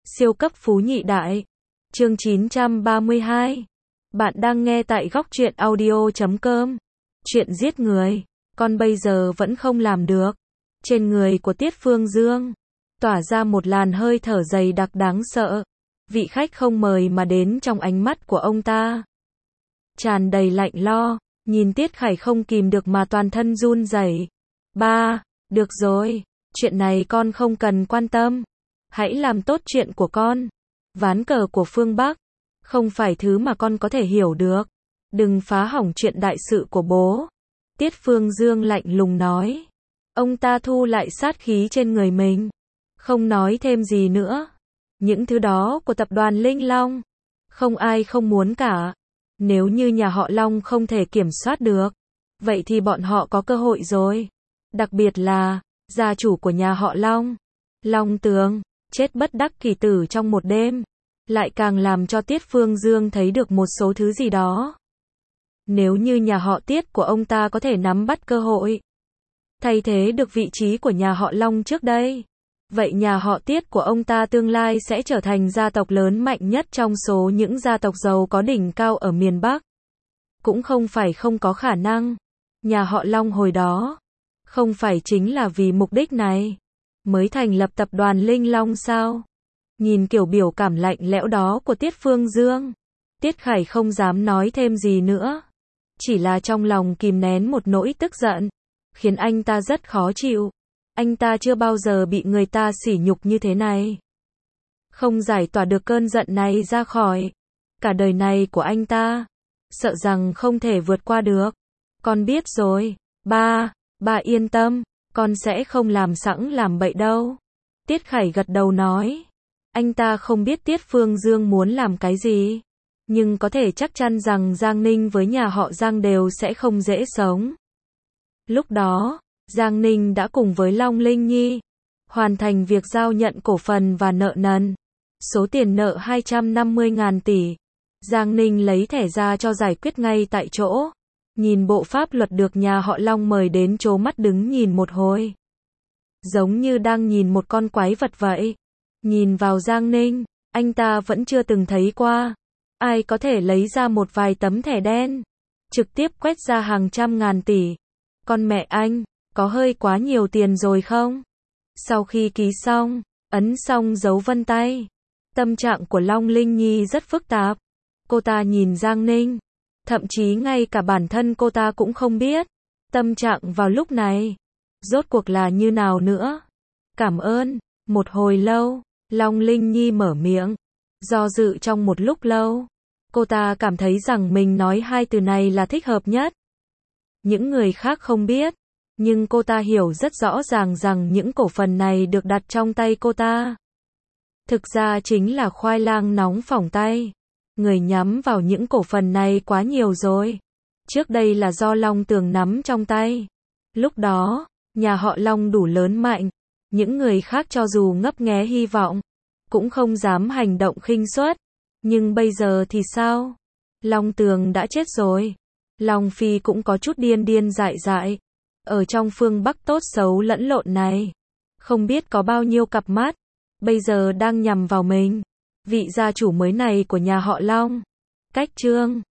Siêu cấp phú nhị đại. Chương 932. Bạn đang nghe tại góc truyện audio.com. Chuyện giết người, con bây giờ vẫn không làm được. Trên người của Tiết Phương Dương tỏa ra một làn hơi thở dày đặc đáng sợ. Vị khách không mời mà đến trong ánh mắt của ông ta tràn đầy lạnh lo, nhìn Tiết Khải không kìm được mà toàn thân run rẩy. Ba, được rồi, chuyện này con không cần quan tâm. Hãy làm tốt chuyện của con. Ván cờ của phương Bắc không phải thứ mà con có thể hiểu được. Đừng phá hỏng chuyện đại sự của bố. Tiết Phương Dương lạnh lùng nói. Ông ta thu lại sát khí trên người mình, không nói thêm gì nữa. Những thứ đó của tập đoàn Linh Long, không ai không muốn cả. Nếu như nhà họ Long không thể kiểm soát được, vậy thì bọn họ có cơ hội rồi. Đặc biệt là gia chủ của nhà họ Long, Long Tường, chết bất đắc kỳ tử trong một đêm, lại càng làm cho Tiết Phương Dương thấy được một số thứ gì đó. Nếu như nhà họ Tiết của ông ta có thể nắm bắt cơ hội, thay thế được vị trí của nhà họ Long trước đây, vậy nhà họ Tiết của ông ta tương lai sẽ trở thành gia tộc lớn mạnh nhất trong số những gia tộc giàu có đỉnh cao ở miền Bắc. Cũng không phải không có khả năng. Nhà họ Long hồi đó không phải chính là vì mục đích này mới thành lập tập đoàn Linh Long sao? Nhìn kiểu biểu cảm lạnh lẽo đó của Tiết Phương Dương, Tiết Khải không dám nói thêm gì nữa. Chỉ là trong lòng kìm nén một nỗi tức giận, khiến anh ta rất khó chịu. Anh ta chưa bao giờ bị người ta sỉ nhục như thế này. Không giải tỏa được cơn giận này ra khỏi cả đời này của anh ta, sợ rằng không thể vượt qua được. Con biết rồi, ba yên tâm, con sẽ không làm sẵn làm bậy đâu. Tiết Khải gật đầu nói. Anh ta không biết Tiết Phương Dương muốn làm cái gì, nhưng có thể chắc chắn rằng Giang Ninh với nhà họ Giang đều sẽ không dễ sống. Lúc đó, Giang Ninh đã cùng với Long Linh Nhi hoàn thành việc giao nhận cổ phần và nợ nần. Số tiền nợ 250.000 tỷ. Giang Ninh lấy thẻ ra cho giải quyết ngay tại chỗ. Nhìn bộ pháp luật được nhà họ Long mời đến trố mắt đứng nhìn một hồi, giống như đang nhìn một con quái vật vậy. Nhìn vào Giang Ninh, anh ta vẫn chưa từng thấy qua ai có thể lấy ra một vài tấm thẻ đen, trực tiếp quét ra hàng trăm ngàn tỷ. Con mẹ anh, có hơi quá nhiều tiền rồi không? Sau khi ký xong, ấn xong dấu vân tay, tâm trạng của Long Linh Nhi rất phức tạp. Cô ta nhìn Giang Ninh, thậm chí ngay cả bản thân cô ta cũng không biết tâm trạng vào lúc này rốt cuộc là như nào nữa. Cảm ơn. Một hồi lâu, Long Linh Nhi mở miệng, do dự trong một lúc lâu. Cô ta cảm thấy rằng mình nói hai từ này là thích hợp nhất. Những người khác không biết, nhưng cô ta hiểu rất rõ ràng rằng những cổ phần này được đặt trong tay cô ta. Thực ra chính là khoai lang nóng phỏng tay. Người nhắm vào những cổ phần này quá nhiều rồi. Trước đây là do Long Tường nắm trong tay. Lúc đó, nhà họ Long đủ lớn mạnh. Những người khác cho dù ngấp nghé hy vọng, cũng không dám hành động khinh suất. Nhưng bây giờ thì sao? Long Tường đã chết rồi. Long Phi cũng có chút điên điên dại dại. Ở trong phương Bắc tốt xấu lẫn lộn này, không biết có bao nhiêu cặp mắt bây giờ đang nhằm vào mình. Vị gia chủ mới này của nhà họ Long, cách Trương